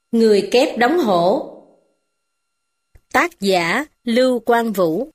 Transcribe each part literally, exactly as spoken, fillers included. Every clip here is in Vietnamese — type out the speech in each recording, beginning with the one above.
Người kép đóng hổ. Tác giả Lưu Quang Vũ.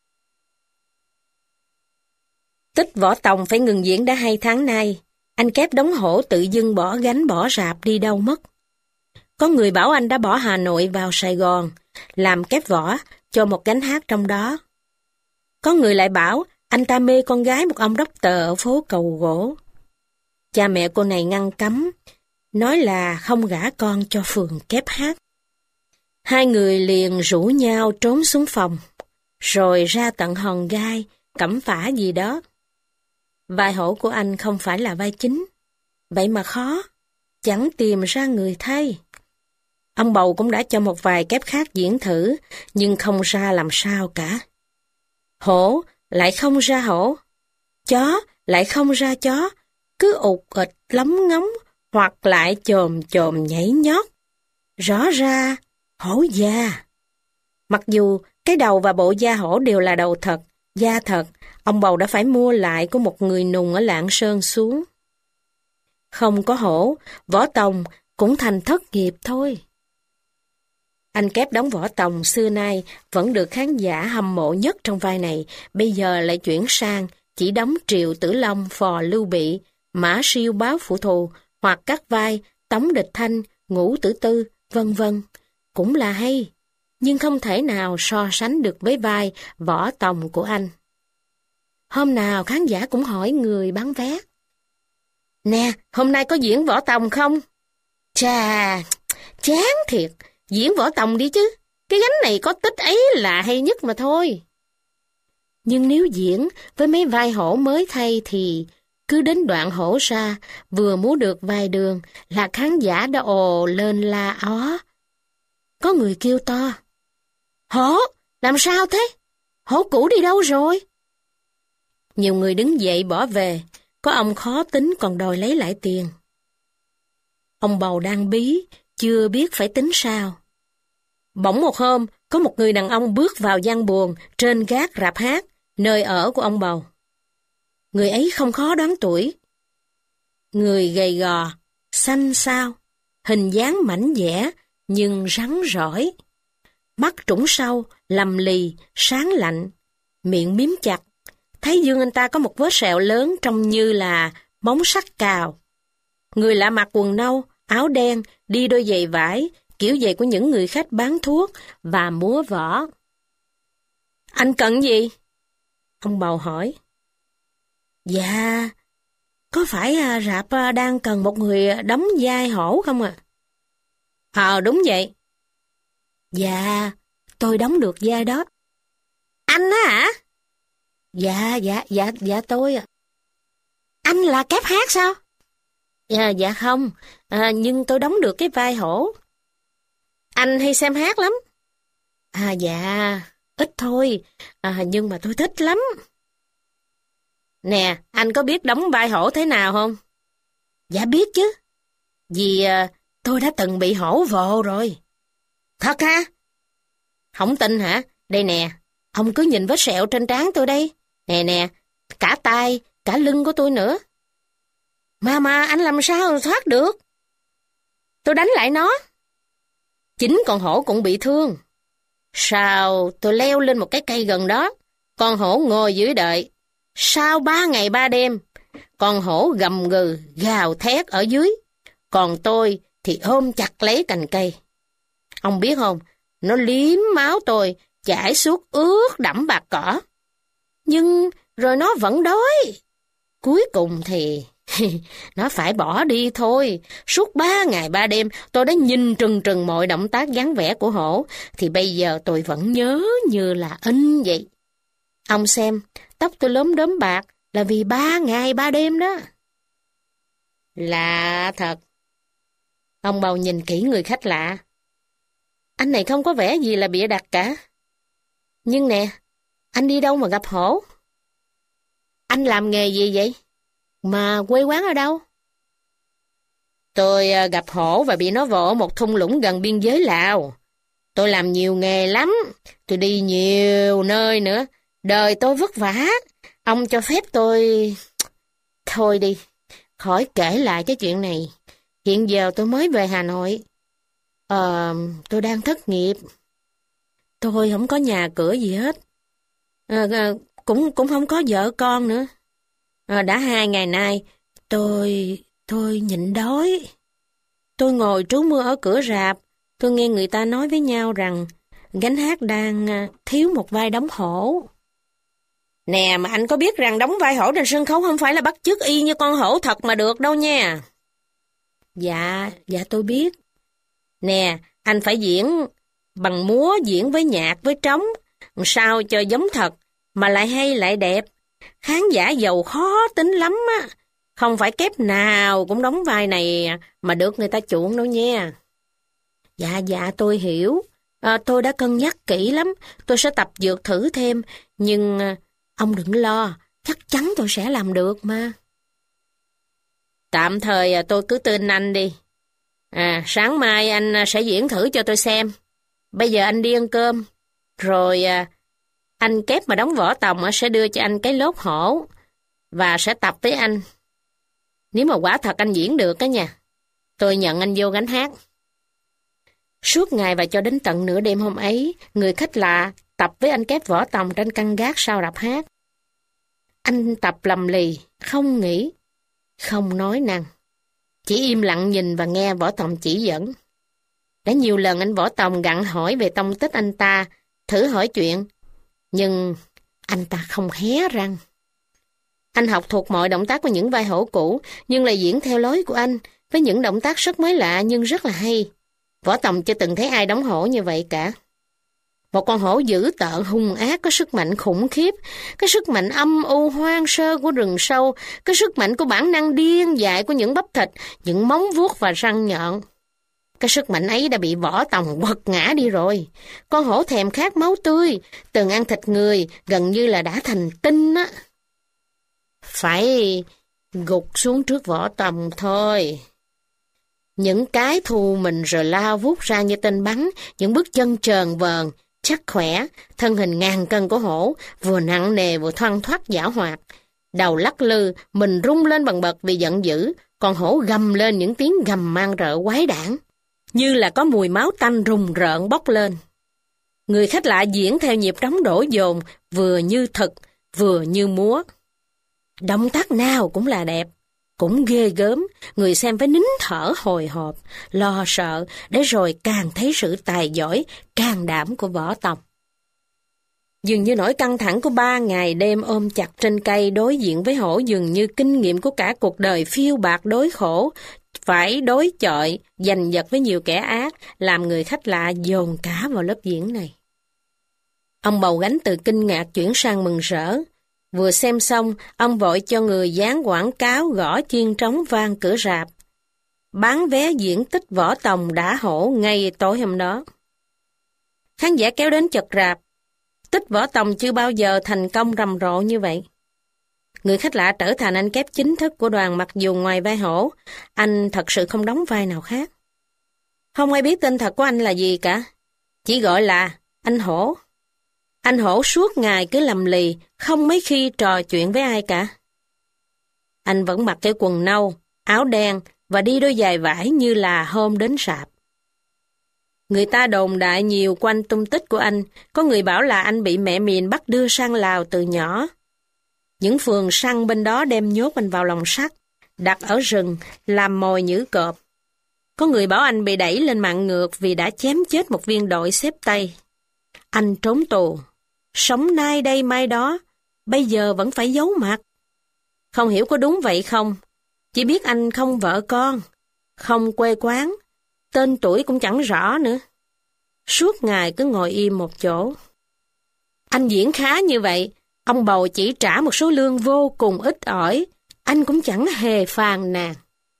Tích Võ Tòng phải ngừng diễn đã hai tháng nay. Anh kép đóng hổ tự dưng bỏ gánh bỏ rạp đi đâu mất. Có người bảo anh đã bỏ Hà Nội vào Sài Gòn, làm kép võ cho một gánh hát trong đó. Có người lại bảo anh ta mê con gái một ông đốc tờ ở phố Cầu Gỗ. Cha mẹ cô này ngăn cấm, nói là không gả con cho phường kép hát. Hai người liền rủ nhau trốn xuống phòng, rồi ra tận Hòn Gai, Cẩm Phả gì đó. Vai hổ của anh không phải là vai chính, vậy mà khó, chẳng tìm ra người thay. Ông bầu cũng đã cho một vài kép khác diễn thử, nhưng không ra làm sao cả. Hổ lại không ra hổ, chó lại không ra chó, cứ ụt ịch lóng ngóng, hoặc lại chồm chồm nhảy nhót. Rõ ra, hổ da. Mặc dù cái đầu và bộ da hổ đều là đầu thật, da thật, ông bầu đã phải mua lại của một người nùng ở Lạng Sơn xuống. Không có hổ, Võ Tòng cũng thành thất nghiệp thôi. Anh kép đóng Võ Tòng xưa nay vẫn được khán giả hâm mộ nhất trong vai này, bây giờ lại chuyển sang chỉ đóng Triệu Tử Long, Phò Lưu Bị, Mã Siêu báo phụ thù, hoặc các vai Tống Địch Thanh, Ngũ Tử Tư, vân vân. Cũng là hay, nhưng không thể nào so sánh được với vai Võ Tòng của anh. Hôm nào khán giả cũng hỏi người bán vé: "Nè, hôm nay có diễn Võ Tòng không?" Chà, chán thiệt, diễn Võ Tòng đi chứ, cái gánh này có tích ấy là hay nhất mà thôi. Nhưng nếu diễn với mấy vai hổ mới thay thì cứ đến đoạn hổ ra, vừa múa được vài đường là khán giả đã ồ lên la ó. Có người kêu to: "Hổ, làm sao thế? Hổ cũ đi đâu rồi?" Nhiều người đứng dậy bỏ về, có ông khó tính còn đòi lấy lại tiền. Ông bầu đang bí, chưa biết phải tính sao. Bỗng một hôm, có một người đàn ông bước vào gian buồng trên gác rạp hát, nơi ở của ông bầu. Người ấy không khó đoán tuổi. Người gầy gò, xanh xao, hình dáng mảnh dẻ nhưng rắn rỏi. Mắt trũng sâu, lầm lì, sáng lạnh, miệng miếm chặt. Thấy dương anh ta có một vết sẹo lớn trông như là móng sắt cào. Người lạ mặc quần nâu, áo đen, đi đôi giày vải, kiểu giày của những người khách bán thuốc và múa võ. "Anh cần gì?" Ông bầu hỏi. "Dạ, có phải rạp đang cần một người đóng vai hổ không ạ?" "Ờ, đúng vậy." "Dạ, tôi đóng được vai đó." "Anh á hả?" Dạ, dạ, dạ, dạ tôi ạ." "Anh là kép hát sao?" "Dạ, dạ không, à, nhưng tôi đóng được cái vai hổ." "Anh hay xem hát lắm?" "À dạ, ít thôi, à, nhưng mà tôi thích lắm." "Nè, anh có biết đóng vai hổ thế nào không?" "Dạ biết chứ, vì à, tôi đã từng bị hổ vồ rồi." "Thật hả?" "Không tin hả? Đây nè, ông cứ nhìn vết sẹo trên trán tôi đây. Nè nè, cả tay, cả lưng của tôi nữa. Mà mà anh làm sao thoát được?" "Tôi đánh lại nó." "Chính con hổ cũng bị thương." "Sao tôi leo lên một cái cây gần đó, con hổ ngồi dưới đợi. Sau ba ngày ba đêm, con hổ gầm gừ, gào thét ở dưới, còn tôi thì ôm chặt lấy cành cây. Ông biết không, nó liếm máu tôi, chảy suốt ướt đẫm bạc cỏ. Nhưng rồi nó vẫn đói. Cuối cùng thì nó phải bỏ đi thôi. Suốt ba ngày ba đêm tôi đã nhìn trừng trừng mọi động tác dáng vẻ của hổ, thì bây giờ tôi vẫn nhớ như là in vậy. Ông xem, tóc tôi lốm đốm bạc là vì ba ngày ba đêm đó." "Lạ thật." Ông bầu nhìn kỹ người khách lạ. "Anh này không có vẻ gì là bịa đặt cả. Nhưng nè, anh đi đâu mà gặp hổ?" "Anh làm nghề gì vậy? Mà quê quán ở đâu?" "Tôi gặp hổ và bị nó vồ một thung lũng gần biên giới Lào. Tôi làm nhiều nghề lắm, tôi đi nhiều nơi nữa. Đời tôi vất vả, ông cho phép tôi..." "Thôi đi, khỏi kể lại cái chuyện này. Hiện giờ tôi mới về Hà Nội." Ờ, tôi đang thất nghiệp. Tôi không có nhà cửa gì hết. Ờ, ờ, cũng cũng không có vợ con nữa. Ờ, đã hai ngày nay, tôi... tôi nhịn đói. Tôi ngồi trú mưa ở cửa rạp. Tôi nghe người ta nói với nhau rằng gánh hát đang à, thiếu một vai đóng hổ. Nè, mà anh có biết rằng đóng vai hổ trên sân khấu không phải là bắt chước y như con hổ thật mà được đâu nha. Dạ, dạ tôi biết. Nè, anh phải diễn bằng múa, diễn với nhạc, với trống, sao cho giống thật, mà lại hay lại đẹp. Khán giả giàu khó tính lắm á. Không phải kép nào cũng đóng vai này mà được người ta chuộng đâu nha. Dạ, dạ tôi hiểu. À, tôi đã cân nhắc kỹ lắm. Tôi sẽ tập dược thử thêm. Nhưng à, ông đừng lo, chắc chắn tôi sẽ làm được mà. Tạm thời à, tôi cứ tin anh đi. À, sáng mai anh sẽ diễn thử cho tôi xem. Bây giờ anh đi ăn cơm. Rồi à, anh kép mà đóng võ tòng sẽ đưa cho anh cái lốt hổ. Và sẽ tập với anh. Nếu mà quả thật anh diễn được á nha, tôi nhận anh vô gánh hát. Suốt ngày và cho đến tận nửa đêm hôm ấy, người khách lạ tập với anh kép võ tòng trên căn gác sau rạp hát. Anh tập lầm lì, không nghĩ, không nói năng. Chỉ im lặng nhìn và nghe võ tòng chỉ dẫn. Đã nhiều lần anh võ tòng gặng hỏi về tông tích anh ta, thử hỏi chuyện, nhưng anh ta không hé răng. Anh học thuộc mọi động tác của những vai hổ cũ, nhưng lại diễn theo lối của anh, với những động tác rất mới lạ nhưng rất là hay. Võ tòng chưa từng thấy ai đóng hổ như vậy cả. Một con hổ dữ tợn hung ác có sức mạnh khủng khiếp, cái sức mạnh âm u hoang sơ của rừng sâu, cái sức mạnh của bản năng điên dại của những bắp thịt, những móng vuốt và răng nhọn. Cái sức mạnh ấy đã bị võ tòng quật ngã đi rồi. Con hổ thèm khát máu tươi, từng ăn thịt người, gần như là đã thành tinh á. Phải gục xuống trước võ tòng thôi. Những cái thù mình rồi lao vút ra như tên bắn, những bước chân trờn vờn, chắc khỏe, thân hình ngàn cân của hổ, vừa nặng nề vừa thoăn thoắt dã hoạt. Đầu lắc lư, mình rung lên bần bật vì giận dữ, còn hổ gầm lên những tiếng gầm mang rợ quái đản, như là có mùi máu tanh rùng rợn bốc lên. Người khách lạ diễn theo nhịp trống đổ dồn, vừa như thực, vừa như múa. Động tác nào cũng là đẹp, cũng ghê gớm, người xem phải nín thở hồi hộp, lo sợ, để rồi càng thấy sự tài giỏi, can đảm của võ tòng. Dường như nỗi căng thẳng của ba ngày đêm ôm chặt trên cây đối diện với hổ, dường như kinh nghiệm của cả cuộc đời phiêu bạt đối khổ, phải đối chọi, giành giật với nhiều kẻ ác, làm người khách lạ dồn cả vào lớp diễn này. Ông bầu gánh từ kinh ngạc chuyển sang mừng rỡ. Vừa xem xong, ông vội cho người dán quảng cáo gõ chiên trống vang cửa rạp. Bán vé diễn tích võ tòng đã hổ ngay tối hôm đó. Khán giả kéo đến chật rạp. Tích võ tòng chưa bao giờ thành công rầm rộ như vậy. Người khách lạ trở thành anh kép chính thức của đoàn, mặc dù ngoài vai hổ, anh thật sự không đóng vai nào khác. Không ai biết tên thật của anh là gì cả. Chỉ gọi là anh hổ. Anh hổ suốt ngày cứ lầm lì, không mấy khi trò chuyện với ai cả. Anh vẫn mặc cái quần nâu, áo đen và đi đôi giày vải như là hôm đến rạp. Người ta đồn đại nhiều quanh tung tích của anh, có người bảo là anh bị mẹ miền bắt đưa sang Lào từ nhỏ. Những phường săn bên đó đem nhốt anh vào lồng sắt, đặt ở rừng, làm mồi nhử cọp. Có người bảo anh bị đẩy lên mạng ngược vì đã chém chết một viên đội xếp Tây. Anh trốn tù, sống nay đây mai đó, bây giờ vẫn phải giấu mặt. Không hiểu có đúng vậy không, chỉ biết anh không vợ con, không quê quán, tên tuổi cũng chẳng rõ nữa. Suốt ngày cứ ngồi im một chỗ. Anh diễn khá như vậy, ông bầu chỉ trả một số lương vô cùng ít ỏi, anh cũng chẳng hề phàn nàn.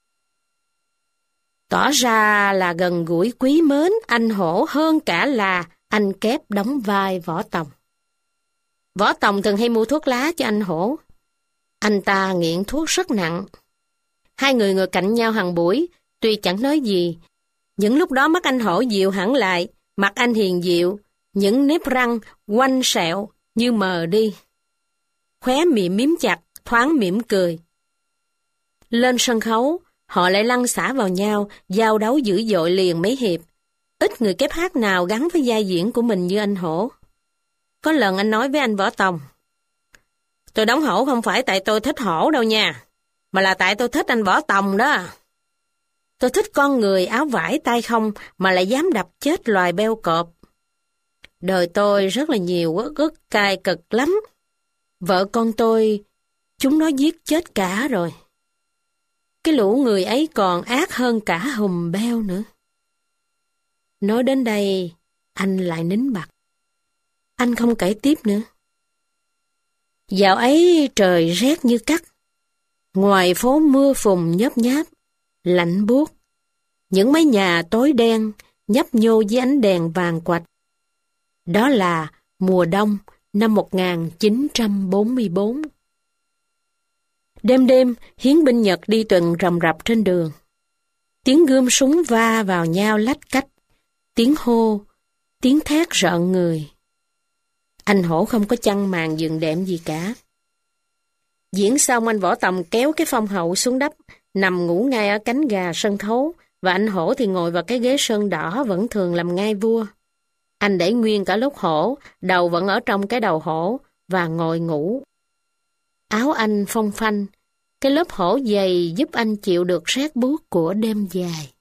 Tỏ ra là gần gũi quý mến anh hổ hơn cả là anh kép đóng vai võ tòng. Võ tòng thường hay mua thuốc lá cho anh hổ. Anh ta nghiện thuốc rất nặng. Hai người ngồi cạnh nhau hàng buổi, tuy chẳng nói gì. Những lúc đó mắt anh hổ dịu hẳn lại, mặt anh hiền dịu, những nếp răng quanh sẹo như mờ đi. Khóe miệng mím chặt, thoáng mỉm cười. Lên sân khấu, họ lại lăn xả vào nhau, giao đấu dữ dội liền mấy hiệp. Ít người kép hát nào gắn với vai diễn của mình như anh Hổ. Có lần anh nói với anh Võ Tòng, tôi đóng Hổ không phải tại tôi thích Hổ đâu nha, mà là tại tôi thích anh Võ Tòng đó. Tôi thích con người áo vải tay không mà lại dám đập chết loài beo cọp. Đời tôi rất là nhiều uất ức cay cực lắm. Vợ con tôi, chúng nó giết chết cả rồi. Cái lũ người ấy còn ác hơn cả hùm beo nữa. Nói đến đây, anh lại nín bặt. Anh không kể tiếp nữa. Dạo ấy trời rét như cắt. Ngoài phố mưa phùn nhớp nháp, lạnh buốt. Những mái nhà tối đen nhấp nhô với ánh đèn vàng quạch. Đó là mùa đông năm một nghìn chín trăm bốn mươi bốn. Đêm đêm, hiến binh Nhật đi tuần rầm rập trên đường. Tiếng gươm súng va vào nhau lách cách, tiếng hô, tiếng thét rợn người. Anh Hổ không có chăn màn giường đệm gì cả. Diễn xong anh Võ Tòng kéo cái phong hậu xuống đất, nằm ngủ ngay ở cánh gà sân khấu, và anh Hổ thì ngồi vào cái ghế sơn đỏ vẫn thường làm ngai vua. Anh để nguyên cả lốt hổ, đầu vẫn ở trong cái đầu hổ, và ngồi ngủ. Áo anh phong phanh, cái lớp hổ dày giúp anh chịu được rét buốt của đêm dài.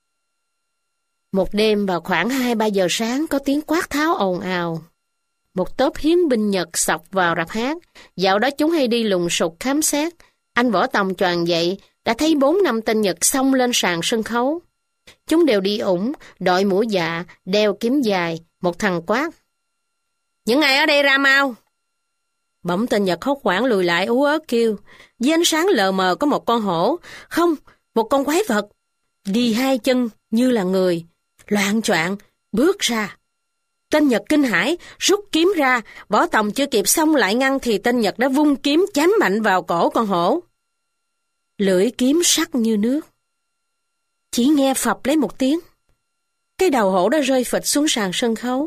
Một đêm vào khoảng hai ba giờ sáng có tiếng quát tháo ồn ào. Một tốp hiến binh Nhật xộc vào rạp hát, dạo đó chúng hay đi lùng sục khám xét. Anh Võ Tòng choàng dậy, đã thấy bốn năm tên Nhật xông lên sàn sân khấu. Chúng đều đi ủng, đội mũ dạ, đeo kiếm dài, một thằng quát. Những ai ở đây ra mau! Bỗng tên Nhật hốt hoảng lùi lại ú ớ kêu, với ánh sáng lờ mờ có một con hổ, không, một con quái vật, đi hai chân như là người, loạng choạng bước ra. Tên Nhật kinh hãi, rút kiếm ra, Võ Tòng chưa kịp xông lại ngăn thì tên Nhật đã vung kiếm chém mạnh vào cổ con hổ. Lưỡi kiếm sắc như nước. Chỉ nghe phập lấy một tiếng, cái đầu hổ đã rơi phịch xuống sàn sân khấu.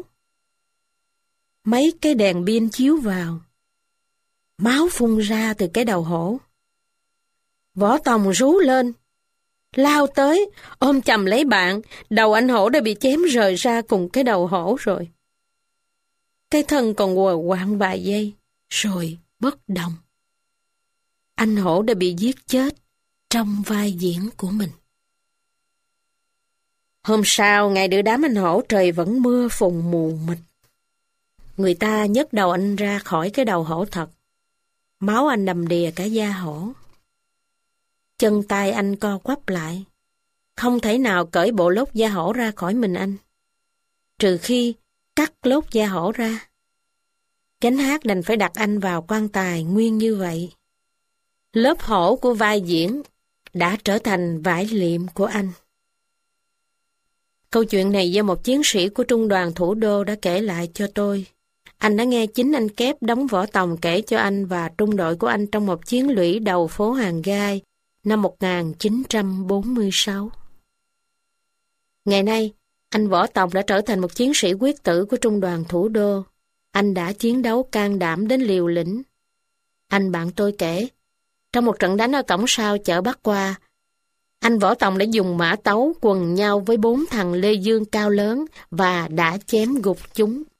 Mấy cái đèn pin chiếu vào, máu phun ra từ cái đầu hổ. Võ Tòng rú lên, lao tới, ôm chầm lấy bạn, đầu anh hổ đã bị chém rời ra cùng cái đầu hổ rồi. Cái thân còn quờ quạng vài giây, rồi bất động. Anh hổ đã bị giết chết trong vai diễn của mình. Hôm sau, ngày đưa đám anh hổ trời vẫn mưa phùn mù mịt. Người ta nhấc đầu anh ra khỏi cái đầu hổ thật. Máu anh đầm đìa cả da hổ. Chân tay anh co quắp lại. Không thể nào cởi bộ lốt da hổ ra khỏi mình anh. Trừ khi cắt lốt da hổ ra. Gánh hát đành phải đặt anh vào quan tài nguyên như vậy. Lớp hổ của vai diễn đã trở thành vải liệm của anh. Câu chuyện này do một chiến sĩ của trung đoàn thủ đô đã kể lại cho tôi. Anh đã nghe chính anh Kép đóng Võ Tòng kể cho anh và trung đội của anh trong một chiến lũy đầu phố Hàng Gai năm một nghìn chín trăm bốn mươi sáu. Ngày nay, anh Võ Tòng đã trở thành một chiến sĩ quyết tử của trung đoàn thủ đô. Anh đã chiến đấu can đảm đến liều lĩnh. Anh bạn tôi kể, trong một trận đánh ở cổng sau chợ Bắc Qua, anh Võ Tòng đã dùng mã tấu quần nhau với bốn thằng Lê Dương cao lớn và đã chém gục chúng.